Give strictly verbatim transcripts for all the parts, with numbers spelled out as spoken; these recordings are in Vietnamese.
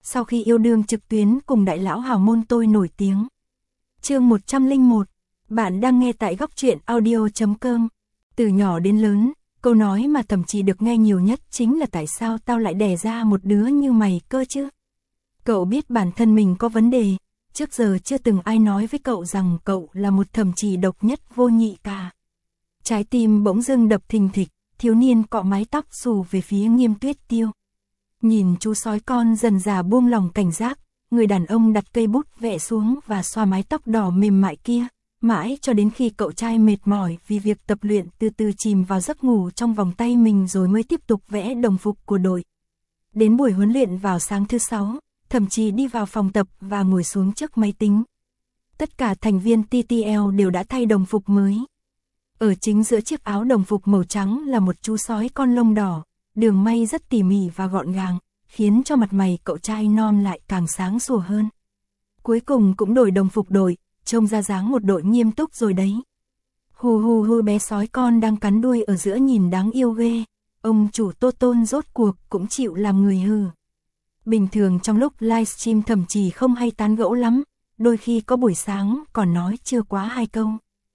sau khi yêu đương trực tuyến cùng đại lão hào môn tôi nổi tiếng. Chương một trăm lẻ một, bạn đang nghe tại góc truyện audio chấm com. Từ nhỏ đến lớn, câu nói mà Thẩm Trì được nghe nhiều nhất chính là tại sao tao lại đẻ ra một đứa như mày cơ chứ? Cậu biết bản thân mình có vấn đề, trước giờ chưa từng ai nói với cậu rằng cậu là một Thẩm Trì độc nhất vô nhị cả. Trái tim bỗng dưng đập thình thịch, thiếu niên cọ mái tóc xù về phía Nghiêm Tuyết Tiêu. Nhìn chú sói con dần dà buông lòng cảnh giác, người đàn ông đặt cây bút vẽ xuống và xoa mái tóc đỏ mềm mại kia, mãi cho đến khi cậu trai mệt mỏi vì việc tập luyện từ từ chìm vào giấc ngủ trong vòng tay mình rồi mới tiếp tục vẽ đồng phục của đội. Đến buổi huấn luyện vào sáng thứ sáu, Thẩm Trì đi vào phòng tập và ngồi xuống trước máy tính. Tất cả thành viên tê tê lờ đều đã thay đồng phục mới. Ở chính giữa chiếc áo đồng phục màu trắng là một chú sói con lông đỏ, đường may rất tỉ mỉ và gọn gàng, khiến cho mặt mày cậu trai non lại càng sáng sủa hơn. Cuối cùng cũng đổi đồng phục đội, trông ra dáng một đội nghiêm túc rồi đấy. Hù hù hù, bé sói con đang cắn đuôi ở giữa nhìn đáng yêu ghê, ông chủ Tô Tôn rốt cuộc cũng chịu làm người hừ. Bình thường trong lúc livestream Thẩm Trì không hay tán gẫu lắm, đôi khi có buổi sáng còn nói chưa quá hai câu.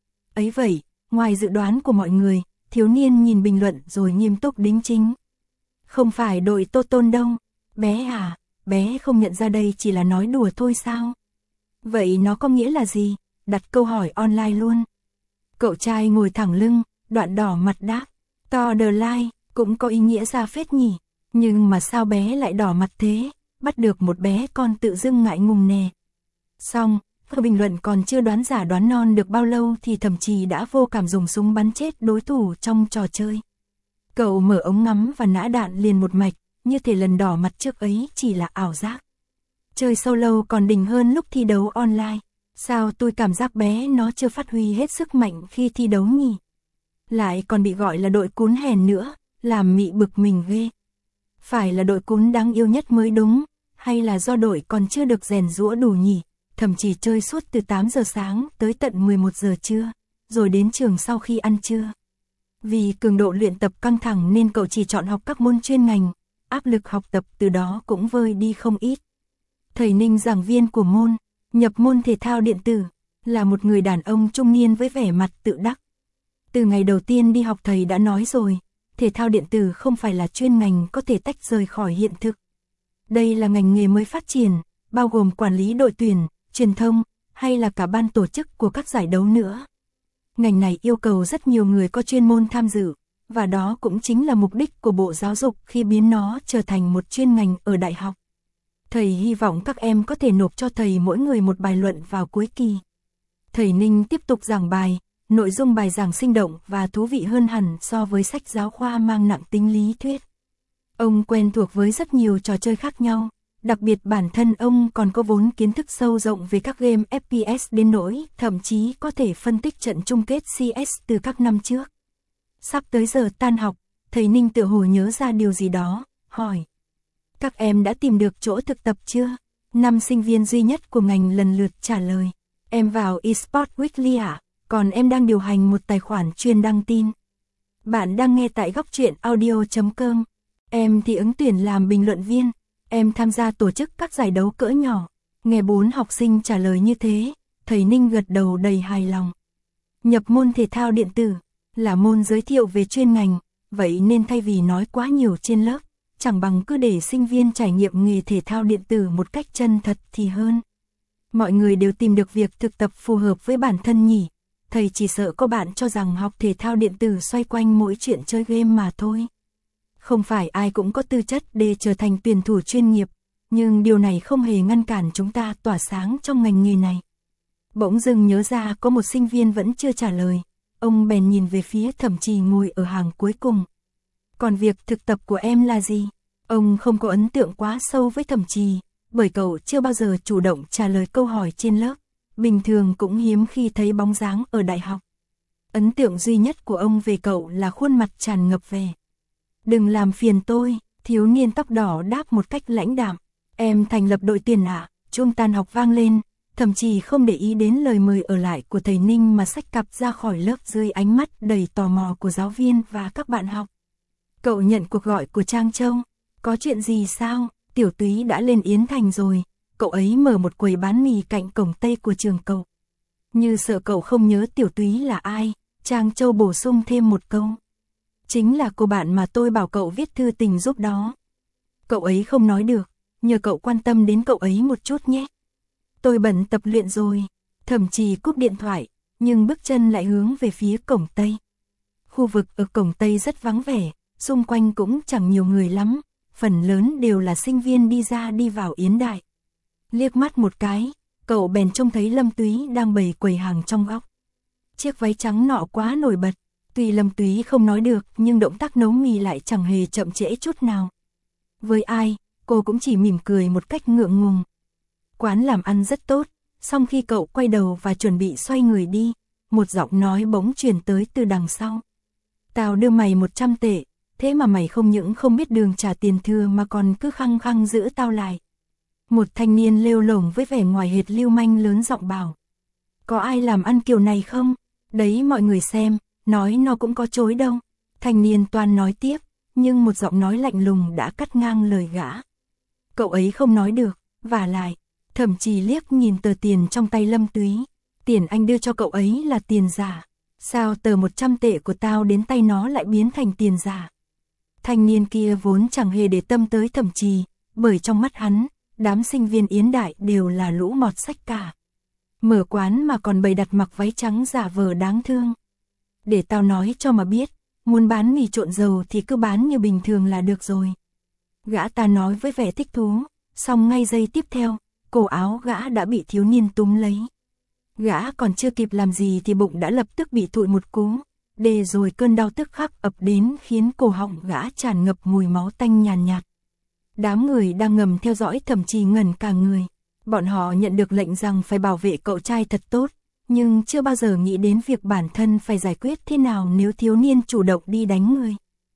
Ấy vậy, ngoài dự đoán của mọi người, thiếu niên nhìn bình luận rồi nghiêm túc đính chính. Không phải đội Tô Tôn đâu, bé à, bé không nhận ra đây chỉ là nói đùa thôi sao? Vậy nó có nghĩa là gì? Đặt câu hỏi online luôn. Cậu trai ngồi thẳng lưng, đoạn đỏ mặt đáp, to the line, cũng có ý nghĩa ra phết nhỉ, nhưng mà sao bé lại đỏ mặt thế, bắt được một bé con tự dưng ngại ngùng nè. Xong, bình luận còn chưa đoán giả đoán non được bao lâu thì Thẩm Trì đã vô cảm dùng súng bắn chết đối thủ trong trò chơi. Cậu mở ống ngắm và nã đạn liền một mạch, như thể lần đỏ mặt trước ấy chỉ là ảo giác. Chơi solo còn đỉnh hơn lúc thi đấu online. Sao tôi cảm giác bé nó chưa phát huy hết sức mạnh khi thi đấu nhỉ? Lại còn bị gọi là đội cún hèn nữa, làm mị bực mình ghê. Phải là đội cún đáng yêu nhất mới đúng, hay là do đội còn chưa được rèn giũa đủ nhỉ? Thẩm Trì chơi suốt từ tám giờ sáng tới tận mười một giờ trưa, rồi đến trường sau khi ăn trưa. Vì cường độ luyện tập căng thẳng nên cậu chỉ chọn học các môn chuyên ngành, áp lực học tập từ đó cũng vơi đi không ít. Thầy Ninh, giảng viên của môn, nhập môn thể thao điện tử, là một người đàn ông trung niên với vẻ mặt tự đắc. Từ ngày đầu tiên đi học thầy đã nói rồi, thể thao điện tử không phải là chuyên ngành có thể tách rời khỏi hiện thực. Đây là ngành nghề mới phát triển, bao gồm quản lý đội tuyển, truyền thông, hay là cả ban tổ chức của các giải đấu nữa. Ngành này yêu cầu rất nhiều người có chuyên môn tham dự, và đó cũng chính là mục đích của Bộ Giáo dục khi biến nó trở thành một chuyên ngành ở đại học. Thầy hy vọng các em có thể nộp cho thầy mỗi người một bài luận vào cuối kỳ. Thầy Ninh tiếp tục giảng bài, nội dung bài giảng sinh động và thú vị hơn hẳn so với sách giáo khoa mang nặng tính lý thuyết. Ông quen thuộc với rất nhiều trò chơi khác nhau, đặc biệt bản thân ông còn có vốn kiến thức sâu rộng về các game ép pê ét đến nỗi thậm chí có thể phân tích trận chung kết xê ét từ các năm trước. Sắp tới giờ tan học, thầy Ninh tựa hồ nhớ ra điều gì đó, hỏi. Các em đã tìm được chỗ thực tập chưa? Năm sinh viên duy nhất của ngành lần lượt trả lời. Em vào eSport Weekly ạ, à? Còn em đang điều hành một tài khoản chuyên đăng tin. Bạn đang nghe tại góc truyện audio chấm com. Em thì ứng tuyển làm bình luận viên. Em tham gia tổ chức các giải đấu cỡ nhỏ. Nghe bốn học sinh trả lời như thế, thầy Ninh gật đầu đầy hài lòng. Nhập môn thể thao điện tử là môn giới thiệu về chuyên ngành, vậy nên thay vì nói quá nhiều trên lớp, chẳng bằng cứ để sinh viên trải nghiệm nghề thể thao điện tử một cách chân thật thì hơn. Mọi người đều tìm được việc thực tập phù hợp với bản thân nhỉ. Thầy chỉ sợ có bạn cho rằng học thể thao điện tử xoay quanh mỗi chuyện chơi game mà thôi. Không phải ai cũng có tư chất để trở thành tuyển thủ chuyên nghiệp, nhưng điều này không hề ngăn cản chúng ta tỏa sáng trong ngành nghề này. Bỗng dưng nhớ ra có một sinh viên vẫn chưa trả lời, ông bèn nhìn về phía Thẩm Trì ngồi ở hàng cuối cùng. Còn việc thực tập của em là gì? Ông không có ấn tượng quá sâu với Thẩm Trì, bởi cậu chưa bao giờ chủ động trả lời câu hỏi trên lớp, bình thường cũng hiếm khi thấy bóng dáng ở đại học. Ấn tượng duy nhất của ông về cậu là khuôn mặt tràn ngập vẻ. Đừng làm phiền tôi, thiếu niên tóc đỏ đáp một cách lãnh đạm. Em thành lập đội tuyển ạ. À? Chuông tan học vang lên, Thẩm Trì không để ý đến lời mời ở lại của thầy Ninh mà xách cặp ra khỏi lớp dưới ánh mắt đầy tò mò của giáo viên và các bạn học. Cậu nhận cuộc gọi của Trang Châu. Có chuyện gì sao? Tiểu Túy đã lên Yến Thành rồi, cậu ấy mở một quầy bán mì cạnh cổng Tây của trường cậu. Như sợ cậu không nhớ Tiểu Túy là ai, Trang Châu bổ sung thêm một câu. Chính là cô bạn mà tôi bảo cậu viết thư tình giúp đó. Cậu ấy không nói được, nhờ cậu quan tâm đến cậu ấy một chút nhé. Tôi bận tập luyện rồi. Thẩm Trì cúp điện thoại, nhưng bước chân lại hướng về phía cổng Tây. Khu vực ở cổng Tây rất vắng vẻ, xung quanh cũng chẳng nhiều người lắm, phần lớn đều là sinh viên đi ra đi vào Yến Đại. Liếc mắt một cái, cậu bèn trông thấy Lâm Túy đang bày quầy hàng trong góc. Chiếc váy trắng nọ quá nổi bật, tuy Lâm Túy không nói được nhưng động tác nấu mì lại chẳng hề chậm trễ chút nào. Với ai, cô cũng chỉ mỉm cười một cách ngượng ngùng. Quán làm ăn rất tốt, song khi cậu quay đầu và chuẩn bị xoay người đi, một giọng nói bỗng truyền tới từ đằng sau. Tao đưa mày một trăm tệ, thế mà mày không những không biết đường trả tiền thừa mà còn cứ khăng khăng giữ tao lại. Một thanh niên lêu lổng với vẻ ngoài hệt lưu manh lớn giọng bảo. Có ai làm ăn kiểu này không? Đấy mọi người xem, nói nó cũng có chối đâu. Thanh niên toan nói tiếp, nhưng một giọng nói lạnh lùng đã cắt ngang lời gã. Cậu ấy không nói được, vả lại, Thẩm Trì liếc nhìn tờ tiền trong tay Lâm Túy. Tiền anh đưa cho cậu ấy là tiền giả. Sao tờ một trăm tệ của tao đến tay nó lại biến thành tiền giả? Thanh niên kia vốn chẳng hề để tâm tới Thẩm Trì, bởi trong mắt hắn, đám sinh viên Yến Đại đều là lũ mọt sách cả. Mở quán mà còn bày đặt mặc váy trắng giả vờ đáng thương. Để tao nói cho mà biết, muốn bán mì trộn dầu thì cứ bán như bình thường là được rồi. Gã ta nói với vẻ thích thú, xong ngay giây tiếp theo, cổ áo gã đã bị thiếu niên túm lấy. Gã còn chưa kịp làm gì thì bụng đã lập tức bị thụi một cú, để rồi cơn đau tức khắc ập đến khiến cổ họng gã tràn ngập mùi máu tanh nhàn nhạt, nhạt. Đám người đang ngầm theo dõi Thẩm Trì ngẩn cả người. Bọn họ nhận được lệnh rằng phải bảo vệ cậu trai thật tốt, nhưng chưa bao giờ nghĩ đến việc bản thân phải giải quyết thế nào nếu thiếu niên chủ động đi đánh người.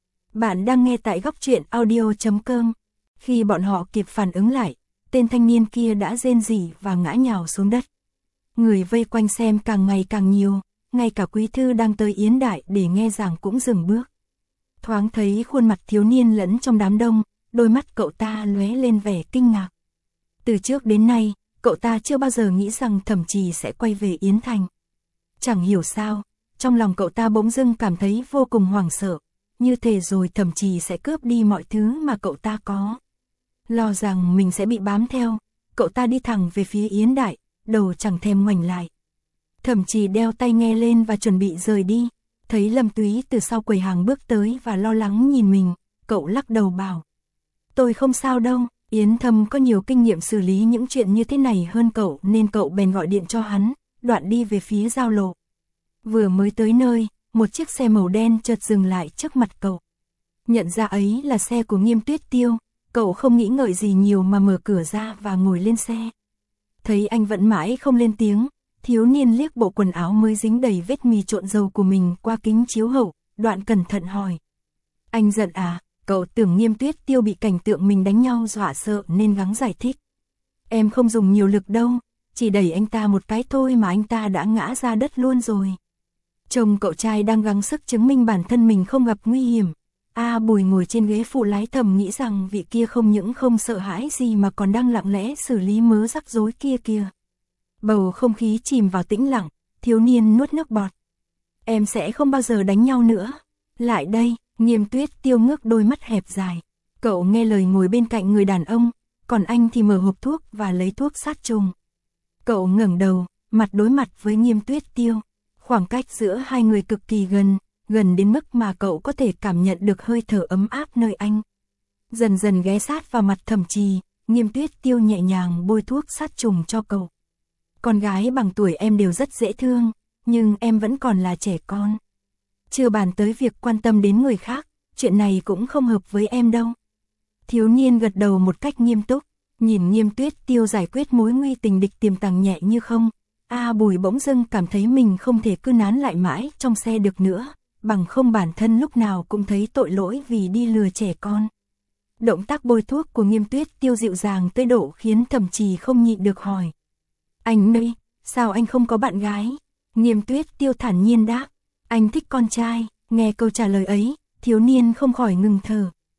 Bạn đang nghe tại góc truyện audio chấm com. Khi bọn họ kịp phản ứng lại, tên thanh niên kia đã rên rỉ và ngã nhào xuống đất. Người vây quanh xem càng ngày càng nhiều, ngay cả quý thư đang tới Yến Đại để nghe giảng cũng dừng bước. Thoáng thấy khuôn mặt thiếu niên lẫn trong đám đông, đôi mắt cậu ta lóe lên vẻ kinh ngạc. Từ trước đến nay, cậu ta chưa bao giờ nghĩ rằng Thẩm Trì sẽ quay về Yến Thành. Chẳng hiểu sao, trong lòng cậu ta bỗng dưng cảm thấy vô cùng hoảng sợ, như thể rồi Thẩm Trì sẽ cướp đi mọi thứ mà cậu ta có. Lo rằng mình sẽ bị bám theo, cậu ta đi thẳng về phía Yến Đại, đầu chẳng thèm ngoảnh lại. Thẩm Trì đeo tai nghe lên và chuẩn bị rời đi, thấy Lâm Túy từ sau quầy hàng bước tới và lo lắng nhìn mình, cậu lắc đầu bảo. Tôi không sao đâu, Yến Thâm có nhiều kinh nghiệm xử lý những chuyện như thế này hơn cậu nên cậu bèn gọi điện cho hắn, đoạn đi về phía giao lộ. Vừa mới tới nơi, một chiếc xe màu đen chợt dừng lại trước mặt cậu. Nhận ra ấy là xe của Nghiêm Tuyết Tiêu, cậu không nghĩ ngợi gì nhiều mà mở cửa ra và ngồi lên xe. Thấy anh vẫn mãi không lên tiếng, thiếu niên liếc bộ quần áo mới dính đầy vết mì trộn dầu của mình qua kính chiếu hậu, đoạn cẩn thận hỏi. Anh giận à? Cậu tưởng Nghiêm Tuyết Tiêu bị cảnh tượng mình đánh nhau dọa sợ nên gắng giải thích. Em không dùng nhiều lực đâu, chỉ đẩy anh ta một cái thôi mà anh ta đã ngã ra đất luôn rồi. Chồng cậu trai đang gắng sức chứng minh bản thân mình không gặp nguy hiểm. A Bùi ngồi trên ghế phụ lái thầm nghĩ rằng vị kia không những không sợ hãi gì mà còn đang lặng lẽ xử lý mớ rắc rối kia kìa. Bầu không khí chìm vào tĩnh lặng, thiếu niên nuốt nước bọt. Em sẽ không bao giờ đánh nhau nữa. Lại đây. Nghiêm Tuyết Tiêu ngước đôi mắt hẹp dài. Cậu nghe lời ngồi bên cạnh người đàn ông, còn anh thì mở hộp thuốc và lấy thuốc sát trùng. Cậu ngẩng đầu, mặt đối mặt với Nghiêm Tuyết Tiêu. Khoảng cách giữa hai người cực kỳ gần, gần đến mức mà cậu có thể cảm nhận được hơi thở ấm áp nơi anh. Dần dần ghé sát vào mặt Thẩm Trì, Nghiêm Tuyết Tiêu nhẹ nhàng bôi thuốc sát trùng cho cậu. Con gái bằng tuổi em đều rất dễ thương, nhưng em vẫn còn là trẻ con. Chưa bàn tới việc quan tâm đến người khác, chuyện này cũng không hợp với em đâu. Thiếu niên gật đầu một cách nghiêm túc, nhìn Nghiêm Tuyết Tiêu giải quyết mối nguy tình địch tiềm tàng nhẹ như không. A Bùi bỗng dưng cảm thấy mình không thể cứ nán lại mãi trong xe được nữa, bằng không bản thân lúc nào cũng thấy tội lỗi vì đi lừa trẻ con. Động tác bôi thuốc của Nghiêm Tuyết Tiêu dịu dàng tới độ khiến Thẩm Trì không nhịn được hỏi. Anh đây, sao anh không có bạn gái? Nghiêm Tuyết Tiêu thản nhiên đáp. Anh thích con trai. Nghe câu trả lời ấy, thiếu niên không khỏi ngừng thở.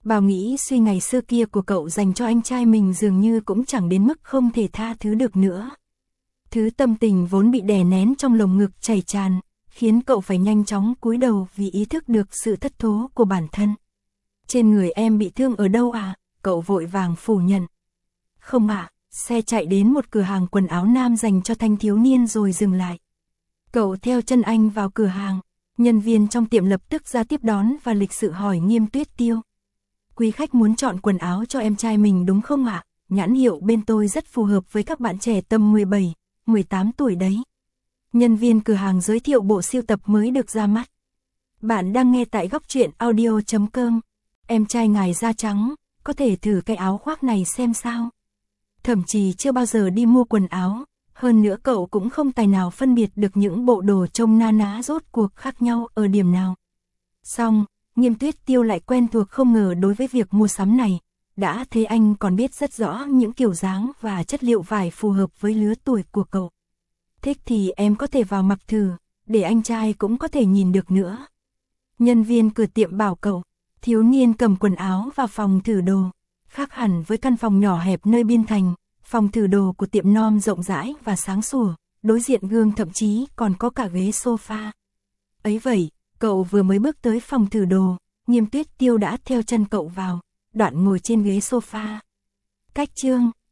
Bao nghĩ suy ngày xưa kia của cậu dành cho anh trai mình dường như cũng chẳng đến mức không thể tha thứ được nữa. Thứ tâm tình vốn bị đè nén trong lồng ngực chảy tràn, khiến cậu phải nhanh chóng cúi đầu vì ý thức được sự thất thố của bản thân. Trên người em bị thương ở đâu à? Cậu vội vàng phủ nhận. Không ạ, à, xe chạy đến một cửa hàng quần áo nam dành cho thanh thiếu niên rồi dừng lại. Cậu theo chân anh vào cửa hàng, nhân viên trong tiệm lập tức ra tiếp đón và lịch sự hỏi Nghiêm Tuyết Tiêu. Quý khách muốn chọn quần áo cho em trai mình đúng không ạ? À? Nhãn hiệu bên tôi rất phù hợp với các bạn trẻ tầm mười bảy, mười tám tuổi đấy. Nhân viên cửa hàng giới thiệu bộ sưu tập mới được ra mắt. Bạn đang nghe tại góc truyện audio chấm com. Em trai ngài da trắng, có thể thử cái áo khoác này xem sao. Thậm chí chưa bao giờ đi mua quần áo, hơn nữa cậu cũng không tài nào phân biệt được những bộ đồ trông na ná rốt cuộc khác nhau ở điểm nào. Xong, Nghiêm Tuyết Tiêu lại quen thuộc không ngờ đối với việc mua sắm này, đã thế anh còn biết rất rõ những kiểu dáng và chất liệu vải phù hợp với lứa tuổi của cậu. Thích thì em có thể vào mặc thử, để anh trai cũng có thể nhìn được nữa. Nhân viên cửa tiệm bảo cậu. Thiếu niên cầm quần áo vào phòng thử đồ. Khác hẳn với căn phòng nhỏ hẹp nơi biên thành, phòng thử đồ của tiệm Nom rộng rãi và sáng sủa, đối diện gương thậm chí còn có cả ghế sofa. Ấy vậy, cậu vừa mới bước tới phòng thử đồ, Nghiêm Tuyết Tiêu đã theo chân cậu vào, đoạn ngồi trên ghế sofa. Cách chương